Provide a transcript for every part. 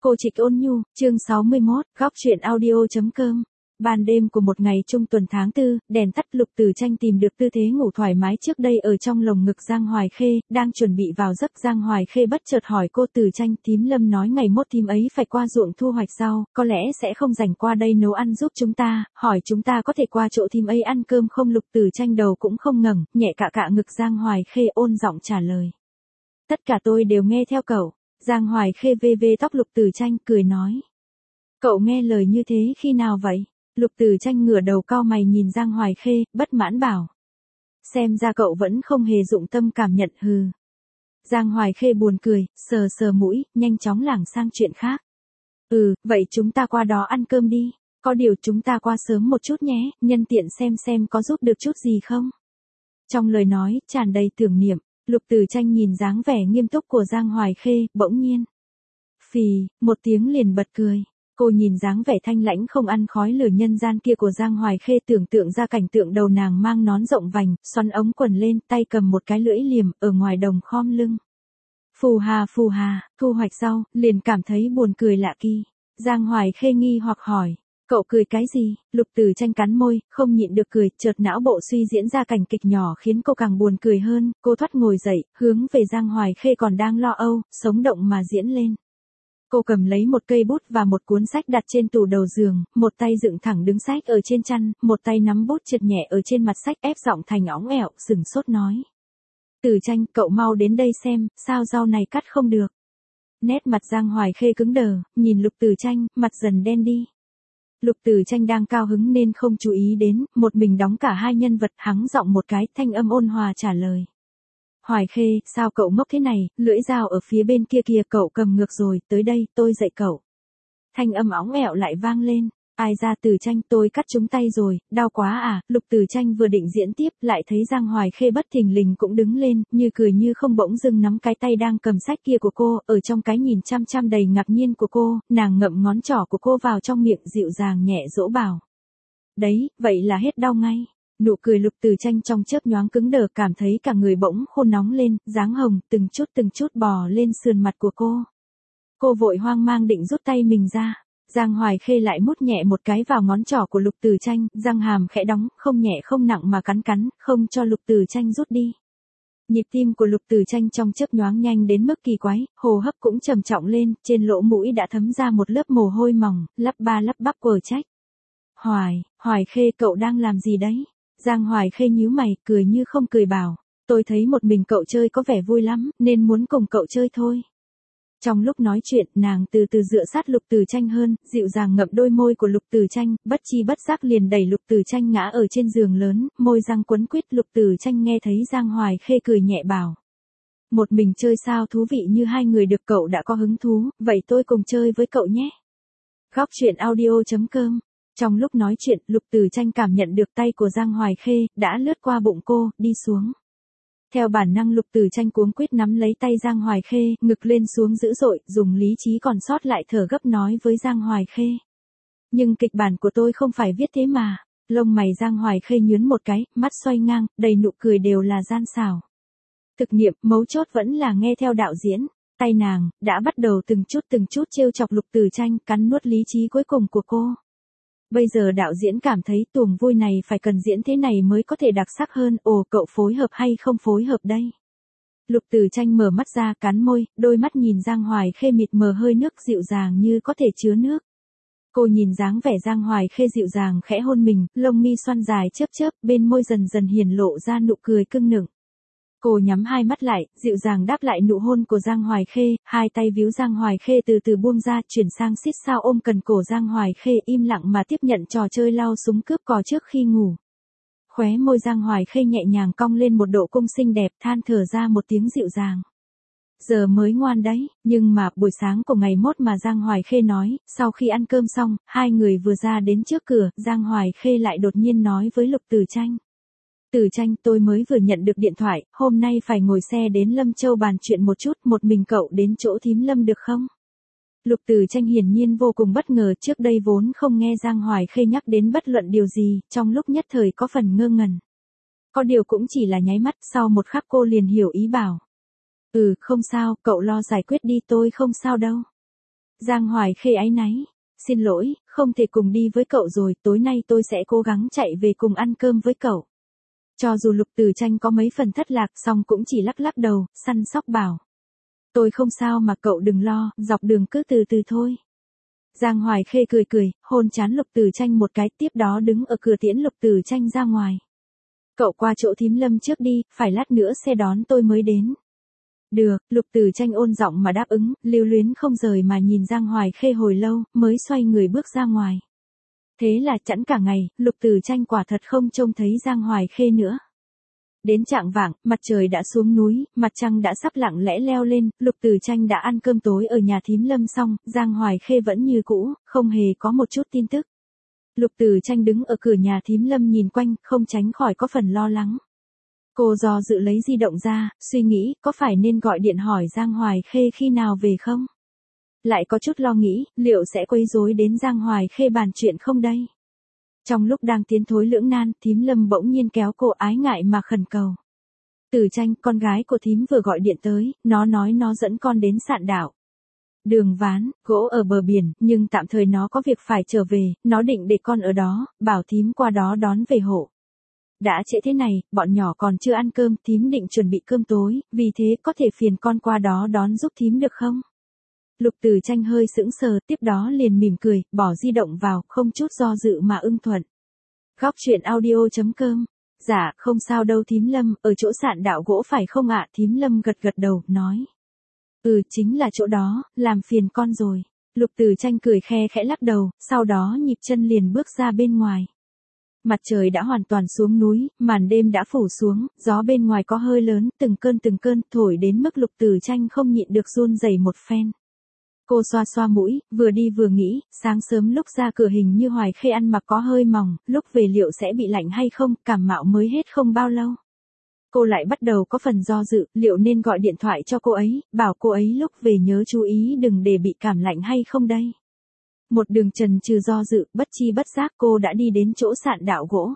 Cô Trịch Ôn Nhu, chương 61, góc truyện audio.com. Ban đêm của một ngày trung tuần tháng 4, đèn tắt, Lục Tử Tranh tìm được tư thế ngủ thoải mái trước đây ở trong lồng ngực Giang Hoài Khê, đang chuẩn bị vào giấc. Giang Hoài Khê bất chợt hỏi cô: Tử Tranh, thím Lâm nói ngày mốt thím ấy phải qua ruộng thu hoạch rau, có lẽ sẽ không rảnh qua đây nấu ăn giúp chúng ta, hỏi chúng ta có thể qua chỗ thím ấy ăn cơm không? Lục Tử Tranh đầu cũng không ngẩng, nhẹ cạ ngực Giang Hoài Khê, ôn giọng trả lời. Tất cả tôi đều nghe theo cậu. Giang Hoài Khê ve tóc Lục Tử Tranh, cười nói. Cậu nghe lời như thế khi nào vậy? Lục Tử Tranh ngửa đầu cau mày nhìn Giang Hoài Khê, bất mãn bảo. Xem ra cậu vẫn không hề dụng tâm cảm nhận. Hừ. Giang Hoài Khê buồn cười, sờ mũi, nhanh chóng lảng sang chuyện khác. Vậy chúng ta qua đó ăn cơm đi. Có điều chúng ta qua sớm một chút nhé, nhân tiện xem có giúp được chút gì không. Trong lời nói, tràn đầy tưởng niệm. Lục Tử Tranh nhìn dáng vẻ nghiêm túc của Giang Hoài Khê, bỗng nhiên. Phì, một tiếng liền bật cười. Cô nhìn dáng vẻ thanh lãnh không ăn khói lửa nhân gian kia của Giang Hoài Khê, tưởng tượng ra cảnh tượng đầu nàng mang nón rộng vành, xoắn ống quần lên, tay cầm một cái lưỡi liềm, ở ngoài đồng khom lưng. Phù hà, thu hoạch rau, liền cảm thấy buồn cười lạ kỳ. Giang Hoài Khê nghi hoặc hỏi. Cậu cười cái gì? Lục Tử Tranh cắn môi, không nhịn được cười, chợt não bộ suy diễn ra cảnh kịch nhỏ khiến cô càng buồn cười hơn. Cô thoát ngồi dậy, hướng về Giang Hoài Khê còn đang lo âu, sống động mà diễn lên. Cô cầm lấy một cây bút và một cuốn sách đặt trên tủ đầu giường, một tay dựng thẳng đứng sách ở trên chăn, một tay nắm bút trượt nhẹ ở trên mặt sách, ép giọng thành óng ẻo, sừng sốt nói. Tử Tranh, cậu mau đến đây xem, sao rau này cắt không được. Nét mặt Giang Hoài Khê cứng đờ, nhìn Lục Tử Tranh, mặt dần đen đi. Lục Tử Tranh đang cao hứng nên không chú ý đến, một mình đóng cả hai nhân vật, hắng giọng một cái, thanh âm ôn hòa trả lời. Hoài Khê, sao cậu ngốc thế này, lưỡi dao ở phía bên kia kìa, cậu cầm ngược rồi, tới đây, tôi dạy cậu. Thanh âm óng ẻo lại vang lên. Ai ra? Tử Tranh, tôi cắt trúng tay rồi, đau quá à? Lục Tử Tranh vừa định diễn tiếp, lại thấy Giang Hoài Khê bất thình lình cũng đứng lên, như cười như không, bỗng dưng nắm cái tay đang cầm sách kia của cô, ở trong cái nhìn chăm đầy ngạc nhiên của cô, nàng ngậm ngón trỏ của cô vào trong miệng, dịu dàng nhẹ dỗ bảo. Đấy, vậy là hết đau ngay. Nụ cười Lục Tử Tranh trong chớp nhoáng cứng đờ, cảm thấy cả người bỗng khô nóng lên, dáng hồng từng chút bò lên sườn mặt của cô. Cô vội hoang mang định rút tay mình ra. Giang Hoài Khê lại mút nhẹ một cái vào ngón trỏ của Lục Tử Tranh, răng hàm khẽ đóng, không nhẹ không nặng mà cắn, không cho Lục Tử Tranh rút đi. Nhịp tim của Lục Tử Tranh trong chớp nhoáng nhanh đến mức kỳ quái, hô hấp cũng trầm trọng lên, trên lỗ mũi đã thấm ra một lớp mồ hôi mỏng, lắp bắp quờ trách. Hoài Khê, cậu đang làm gì đấy? Giang Hoài Khê nhíu mày, cười như không cười bảo. Tôi thấy một mình cậu chơi có vẻ vui lắm, nên muốn cùng cậu chơi thôi. Trong lúc nói chuyện, nàng từ từ dựa sát Lục Tử Tranh hơn, dịu dàng ngậm đôi môi của Lục Tử Tranh, bất chi bất giác liền đẩy Lục Tử Tranh ngã ở trên giường lớn, môi răng quấn quýt. Lục Tử Tranh nghe thấy Giang Hoài Khê cười nhẹ bảo. Một mình chơi sao thú vị như hai người được, cậu đã có hứng thú, vậy tôi cùng chơi với cậu nhé. Góc truyện audio.com. Trong lúc nói chuyện, Lục Tử Tranh cảm nhận được tay của Giang Hoài Khê, đã lướt qua bụng cô, đi xuống. Theo bản năng Lục Tử Tranh cuống quýt nắm lấy tay Giang Hoài Khê, ngực lên xuống dữ dội, dùng lý trí còn sót lại thở gấp nói với Giang Hoài Khê. Nhưng kịch bản của tôi không phải viết thế mà. Lông mày Giang Hoài Khê nhướng một cái, mắt xoay ngang, đầy nụ cười đều là gian xảo. Thực nghiệm, mấu chốt vẫn là nghe theo đạo diễn. Tay nàng, đã bắt đầu từng chút trêu chọc Lục Tử Tranh, cắn nuốt lý trí cuối cùng của cô. Bây giờ đạo diễn cảm thấy tuồng vui này phải cần diễn thế này mới có thể đặc sắc hơn. Ồ, cậu phối hợp hay không phối hợp đây? Lục Tử Tranh mở mắt ra, cắn môi, đôi mắt nhìn Giang Hoài Khê mịt mờ hơi nước, dịu dàng như có thể chứa nước. Cô nhìn dáng vẻ Giang Hoài Khê dịu dàng khẽ hôn mình, lông mi xoăn dài chớp, bên môi dần hiển lộ ra nụ cười cưng nựng. Cô nhắm hai mắt lại, dịu dàng đáp lại nụ hôn của Giang Hoài Khê, hai tay víu Giang Hoài Khê từ từ buông ra, chuyển sang xít sao ôm cần cổ Giang Hoài Khê, im lặng mà tiếp nhận trò chơi lao súng cướp cò trước khi ngủ. Khóe môi Giang Hoài Khê nhẹ nhàng cong lên một độ cung xinh đẹp, than thở ra một tiếng dịu dàng. Giờ mới ngoan đấy, nhưng mà buổi sáng của ngày mốt mà Giang Hoài Khê nói, sau khi ăn cơm xong, hai người vừa ra đến trước cửa, Giang Hoài Khê lại đột nhiên nói với Lục Tử Tranh. Tử Tranh, tôi mới vừa nhận được điện thoại, hôm nay phải ngồi xe đến Lâm Châu bàn chuyện một chút, một mình cậu đến chỗ thím Lâm được không? Lục Tử Tranh hiển nhiên vô cùng bất ngờ, trước đây vốn không nghe Giang Hoài Khê nhắc đến bất luận điều gì, trong lúc nhất thời có phần ngơ ngẩn. Có điều cũng chỉ là nháy mắt, sau một khắc cô liền hiểu ý bảo. Không sao, cậu lo giải quyết đi, tôi không sao đâu. Giang Hoài Khê áy náy. Xin lỗi, không thể cùng đi với cậu rồi, tối nay tôi sẽ cố gắng chạy về cùng ăn cơm với cậu. Cho dù Lục Tử Tranh có mấy phần thất lạc, song cũng chỉ lắc lắc đầu, săn sóc bảo. Tôi không sao mà cậu đừng lo, dọc đường cứ từ từ thôi. Giang Hoài Khê cười cười, hôn trán Lục Tử Tranh một cái, tiếp đó đứng ở cửa tiễn Lục Tử Tranh ra ngoài. Cậu qua chỗ thím Lâm trước đi, phải lát nữa xe đón tôi mới đến. Được, Lục Tử Tranh ôn giọng mà đáp ứng, lưu luyến không rời mà nhìn Giang Hoài Khê hồi lâu, mới xoay người bước ra ngoài. Thế là chẵn cả ngày, Lục Tử Tranh quả thật không trông thấy Giang Hoài Khê nữa. Đến chạng vạng, mặt trời đã xuống núi, mặt trăng đã sắp lặng lẽ leo lên, Lục Tử Tranh đã ăn cơm tối ở nhà thím Lâm xong, Giang Hoài Khê vẫn như cũ, không hề có một chút tin tức. Lục Tử Tranh đứng ở cửa nhà thím Lâm nhìn quanh, không tránh khỏi có phần lo lắng. Cô do dự lấy di động ra, suy nghĩ có phải nên gọi điện hỏi Giang Hoài Khê khi nào về không? Lại có chút lo nghĩ, liệu sẽ quấy rối đến Giang Hoài Khê bàn chuyện không đây? Trong lúc đang tiến thối lưỡng nan, thím Lâm bỗng nhiên kéo cô ái ngại mà khẩn cầu. Tử Tranh, con gái của thím vừa gọi điện tới, nó nói nó dẫn con đến Sạn Đảo. Đường ván, gỗ ở bờ biển, nhưng tạm thời nó có việc phải trở về, nó định để con ở đó, bảo thím qua đó đón về hộ. Đã trễ thế này, bọn nhỏ còn chưa ăn cơm, thím định chuẩn bị cơm tối, vì thế có thể phiền con qua đó đón giúp thím được không? Lục Tử Tranh hơi sững sờ, tiếp đó liền mỉm cười, bỏ di động vào, không chút do dự mà ưng thuận. Góc truyện audio.com. Dạ, không sao đâu thím Lâm, ở chỗ Sạn Đảo gỗ phải không ạ? Thím Lâm gật gật đầu, nói. Chính là chỗ đó, làm phiền con rồi. Lục Tử Tranh cười khe khẽ lắc đầu, sau đó nhịp chân liền bước ra bên ngoài. Mặt trời đã hoàn toàn xuống núi, màn đêm đã phủ xuống, gió bên ngoài có hơi lớn, từng cơn thổi đến mức Lục Tử Tranh không nhịn được run rẩy một phen. Cô xoa xoa mũi, vừa đi vừa nghĩ, sáng sớm lúc ra cửa hình như Hoài Khê ăn mặc có hơi mỏng, lúc về liệu sẽ bị lạnh hay không, cảm mạo mới hết không bao lâu. Cô lại bắt đầu có phần do dự, liệu nên gọi điện thoại cho cô ấy, bảo cô ấy lúc về nhớ chú ý đừng để bị cảm lạnh hay không đây. Một đường chần chừ do dự, bất chi bất giác cô đã đi đến chỗ Sạn Đảo gỗ.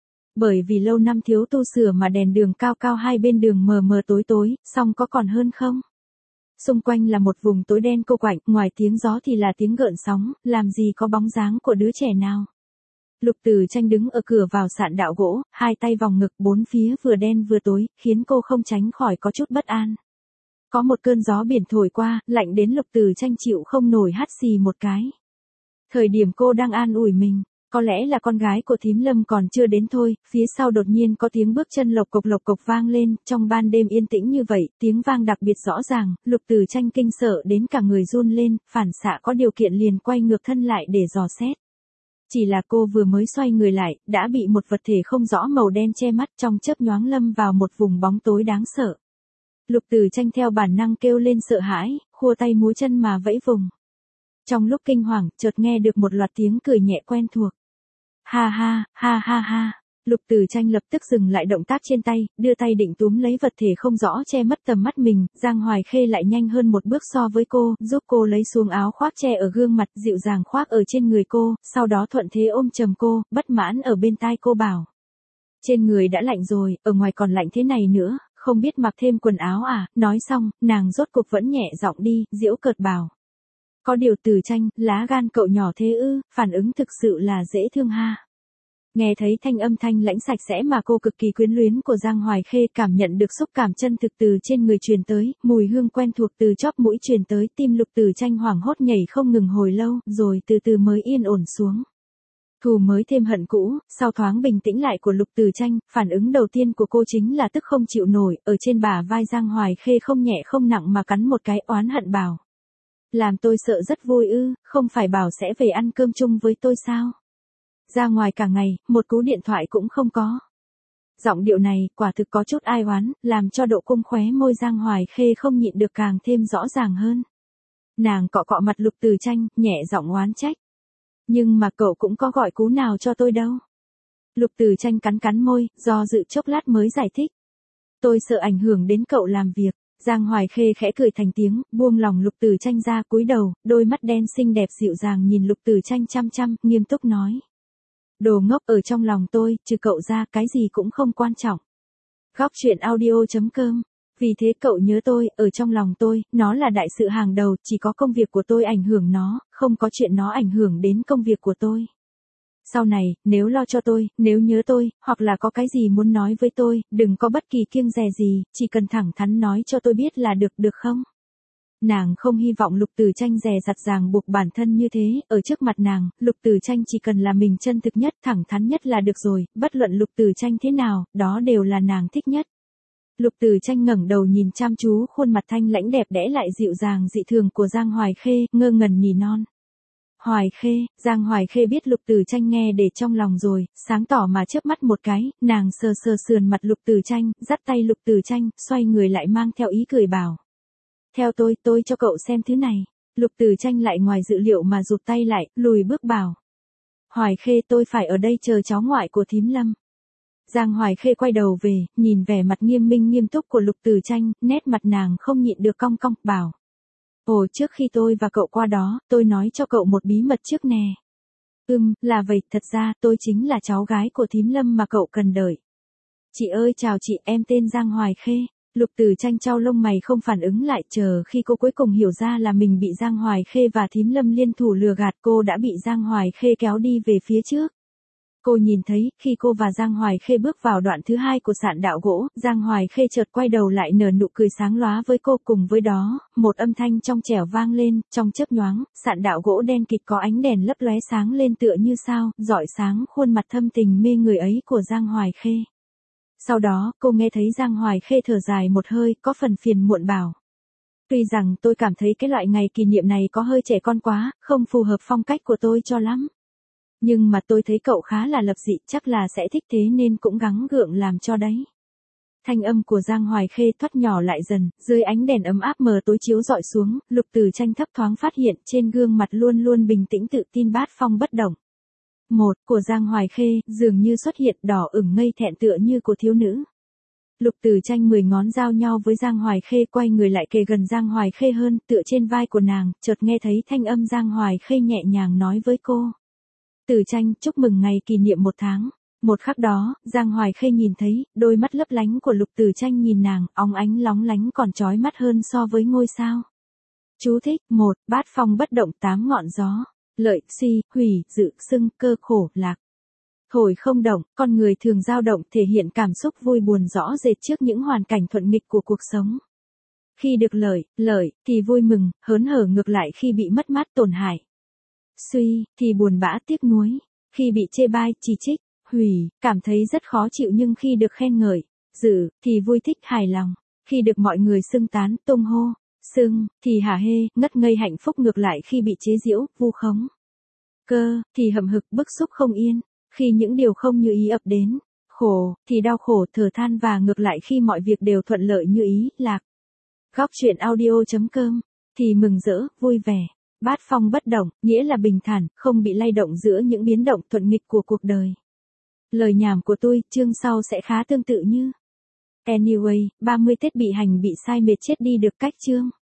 Bởi vì lâu năm thiếu tu sửa mà đèn đường cao cao hai bên đường mờ mờ tối tối, song có còn hơn không? Xung quanh là một vùng tối đen cô quạnh, ngoài tiếng gió thì là tiếng gợn sóng, làm gì có bóng dáng của đứa trẻ nào. Lục Tử Tranh đứng ở cửa vào Sạn Đảo gỗ, hai tay vòng ngực, bốn phía vừa đen vừa tối, khiến cô không tránh khỏi có chút bất an. Có một cơn gió biển thổi qua, lạnh đến Lục Tử Tranh chịu không nổi hắt xì một cái. Thời điểm cô đang an ủi mình, có lẽ là con gái của thím Lâm còn chưa đến thôi, phía sau đột nhiên có tiếng bước chân lộc cộc vang lên, trong ban đêm yên tĩnh như vậy, tiếng vang đặc biệt rõ ràng, Lục Tử Tranh kinh sợ đến cả người run lên, phản xạ có điều kiện liền quay ngược thân lại để dò xét. Chỉ là cô vừa mới xoay người lại, đã bị một vật thể không rõ màu đen che mắt, trong chớp nhoáng lâm vào một vùng bóng tối đáng sợ. Lục Tử Tranh theo bản năng kêu lên sợ hãi, khua tay múa chân mà vẫy vùng. Trong lúc kinh hoàng, chợt nghe được một loạt tiếng cười nhẹ quen thuộc. Ha ha, ha ha ha. Lục Tử Tranh lập tức dừng lại động tác trên tay, đưa tay định túm lấy vật thể không rõ che mất tầm mắt mình, Giang Hoài Khê lại nhanh hơn một bước so với cô, giúp cô lấy xuống áo khoác che ở gương mặt, dịu dàng khoác ở trên người cô, sau đó thuận thế ôm chầm cô, bất mãn ở bên tai cô bảo. Trên người đã lạnh rồi, ở ngoài còn lạnh thế này nữa, không biết mặc thêm quần áo à? Nói xong, nàng rốt cuộc vẫn nhẹ giọng đi, giễu cợt bảo. Có điều Tử Tranh, lá gan cậu nhỏ thế ư, phản ứng thực sự là dễ thương ha. Nghe thấy thanh thanh lãnh sạch sẽ mà cô cực kỳ quyến luyến của Giang Hoài Khê, cảm nhận được xúc cảm chân thực từ trên người truyền tới, mùi hương quen thuộc từ chóp mũi truyền tới, tim Lục Tử Tranh hoảng hốt nhảy không ngừng hồi lâu, rồi từ từ mới yên ổn xuống. Thù mới thêm hận cũ, sau thoáng bình tĩnh lại của Lục Tử Tranh, phản ứng đầu tiên của cô chính là tức không chịu nổi, ở trên bả vai Giang Hoài Khê không nhẹ không nặng mà cắn một cái, oán hận bảo. Làm tôi sợ rất vui ư, không phải bảo sẽ về ăn cơm chung với tôi sao? Ra ngoài cả ngày, một cú điện thoại cũng không có. Giọng điệu này, quả thực có chút ai oán, làm cho độ cung khóe môi Giang Hoài Khê không nhịn được càng thêm rõ ràng hơn. Nàng cọ cọ mặt Lục Tử Tranh, nhẹ giọng oán trách. Nhưng mà cậu cũng có gọi cú nào cho tôi đâu. Lục Tử Tranh cắn môi, do dự chốc lát mới giải thích. Tôi sợ ảnh hưởng đến cậu làm việc. Giang Hoài Khê khẽ cười thành tiếng, buông lòng Lục Tử Tranh ra, cúi đầu, đôi mắt đen xinh đẹp dịu dàng nhìn Lục Tử Tranh chăm chăm, nghiêm túc nói. Đồ ngốc, ở trong lòng tôi, trừ cậu ra, cái gì cũng không quan trọng. Góc truyện audio.com Vì thế cậu nhớ tôi, ở trong lòng tôi, nó là đại sự hàng đầu, chỉ có công việc của tôi ảnh hưởng nó, không có chuyện nó ảnh hưởng đến công việc của tôi. Sau này, nếu lo cho tôi, nếu nhớ tôi, hoặc là có cái gì muốn nói với tôi, đừng có bất kỳ kiêng dè gì, chỉ cần thẳng thắn nói cho tôi biết là được không? Nàng không hy vọng Lục Tử Tranh dè dặt ràng buộc bản thân như thế, ở trước mặt nàng, Lục Tử Tranh chỉ cần là mình chân thực nhất, thẳng thắn nhất là được rồi, bất luận Lục Tử Tranh thế nào, đó đều là nàng thích nhất. Lục Tử Tranh ngẩng đầu nhìn chăm chú khuôn mặt thanh lãnh đẹp đẽ lại dịu dàng dị thường của Giang Hoài Khê, ngơ ngẩn nỉ non. Hoài Khê, Giang Hoài Khê biết Lục Tử Tranh nghe để trong lòng rồi, sáng tỏ mà chớp mắt một cái, nàng sờ sờ sườn mặt Lục Tử Tranh, dắt tay Lục Tử Tranh, xoay người lại mang theo ý cười bảo. Theo tôi cho cậu xem thứ này. Lục Tử Tranh lại ngoài dự liệu mà rụt tay lại, lùi bước bảo. Hoài Khê, tôi phải ở đây chờ cháu ngoại của thím Lâm. Giang Hoài Khê quay đầu về, nhìn vẻ mặt nghiêm minh nghiêm túc của Lục Tử Tranh, nét mặt nàng không nhịn được cong cong, bảo. Ồ, trước khi tôi và cậu qua đó, tôi nói cho cậu một bí mật trước nè. Là vậy, thật ra, tôi chính là cháu gái của thím Lâm mà cậu cần đợi. Chị ơi chào chị, em tên Giang Hoài Khê. Lục Tử Tranh chau lông mày không phản ứng lại, chờ khi cô cuối cùng hiểu ra là mình bị Giang Hoài Khê và thím Lâm liên thủ lừa gạt, cô đã bị Giang Hoài Khê kéo đi về phía trước. Cô nhìn thấy, khi cô và Giang Hoài Khê bước vào đoạn thứ hai của sạn đạo gỗ, Giang Hoài Khê chợt quay đầu lại nở nụ cười sáng lóa với cô, cùng với đó, một âm thanh trong trẻo vang lên, trong chớp nhoáng, sạn đạo gỗ đen kịt có ánh đèn lấp lóe sáng lên tựa như sao, rọi sáng khuôn mặt thâm tình mê người ấy của Giang Hoài Khê. Sau đó, cô nghe thấy Giang Hoài Khê thở dài một hơi, có phần phiền muộn bảo. Tuy rằng tôi cảm thấy cái loại ngày kỷ niệm này có hơi trẻ con quá, không phù hợp phong cách của tôi cho lắm. Nhưng mà tôi thấy cậu khá là lập dị, chắc là sẽ thích thế nên cũng gắng gượng làm cho đấy. Thanh âm của Giang Hoài Khê thoát nhỏ lại dần, dưới ánh đèn ấm áp mờ tối chiếu rọi xuống, Lục Tử Tranh thấp thoáng phát hiện trên gương mặt luôn luôn bình tĩnh tự tin bát phong bất động. Một của Giang Hoài Khê, dường như xuất hiện đỏ ửng ngây thẹn tựa như của thiếu nữ. Lục Tử Tranh 10 ngón giao nhau với Giang Hoài Khê, quay người lại kề gần Giang Hoài Khê hơn, tựa trên vai của nàng, chợt nghe thấy thanh âm Giang Hoài Khê nhẹ nhàng nói với cô. Tử Tranh, chúc mừng ngày kỷ niệm 1 tháng. Một khắc đó, Giang Hoài Khê nhìn thấy, đôi mắt lấp lánh của Lục Tử Tranh nhìn nàng, óng ánh lóng lánh còn chói mắt hơn so với ngôi sao. Chú thích, 1, bát phong bất động 8 ngọn gió. Lợi, suy, hủy, dự, xưng, cơ, khổ, lạc. Thổi không động, con người thường dao động thể hiện cảm xúc vui buồn rõ rệt trước những hoàn cảnh thuận nghịch của cuộc sống. Khi được lợi, thì vui mừng, hớn hở, ngược lại khi bị mất mát tổn hại. Suy, thì buồn bã tiếc nuối. Khi bị chê bai, chỉ trích, hủy, cảm thấy rất khó chịu, nhưng khi được khen ngợi, dự, thì vui thích hài lòng. Khi được mọi người xưng tán, tung hô, xưng, thì hả hê, ngất ngây hạnh phúc, ngược lại khi bị chế giễu, vu khống. Cơ, thì hậm hực bức xúc không yên, khi những điều không như ý ập đến. Khổ, thì đau khổ thở than, và ngược lại khi mọi việc đều thuận lợi như ý. Lạc. Góc truyện audio.com, thì mừng rỡ, vui vẻ. Bát phong bất động, nghĩa là bình thản, không bị lay động giữa những biến động thuận nghịch của cuộc đời. Lời nhảm của tôi, chương sau sẽ khá tương tự như. Anyway, 30 Tết bị hành bị sai mệt chết đi được cách chương.